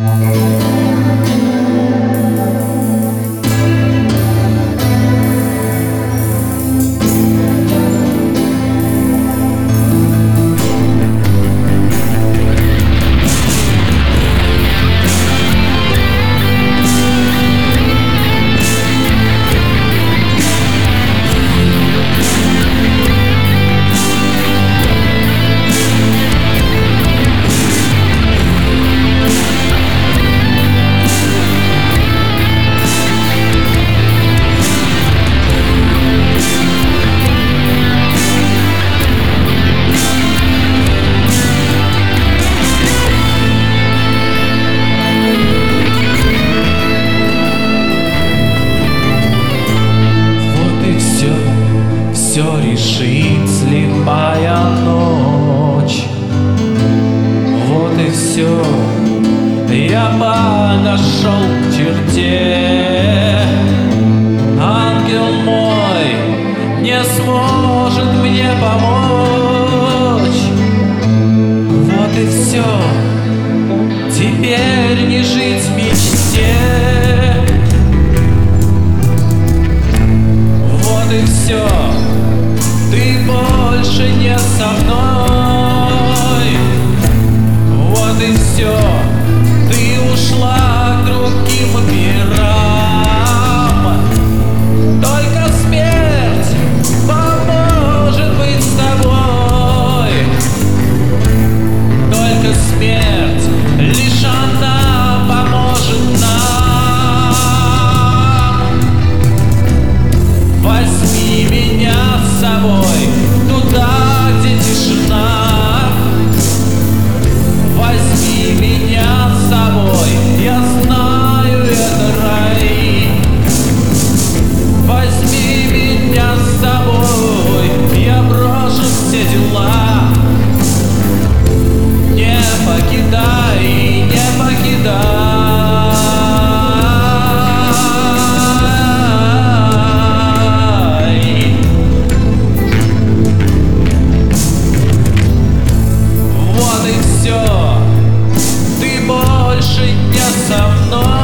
Все решит слепая ночь. Вот и все, я подошел к черте. Ангел мой не сможет мне помочь. Вот и все, теперь не жить в мечте. Вот и все, ты больше не со мной. Вот и все, ты ушла к другим мирам. Только смерть поможет быть с тобой. Только смерть, лишь она поможет нам. Возьми меня с собой туда, где тишина. Возьми меня с собой, я знаю, это рай. Возьми меня с собой, я брошу все дела. Не покидай, не покидай. Вот и все, ты больше не со мной.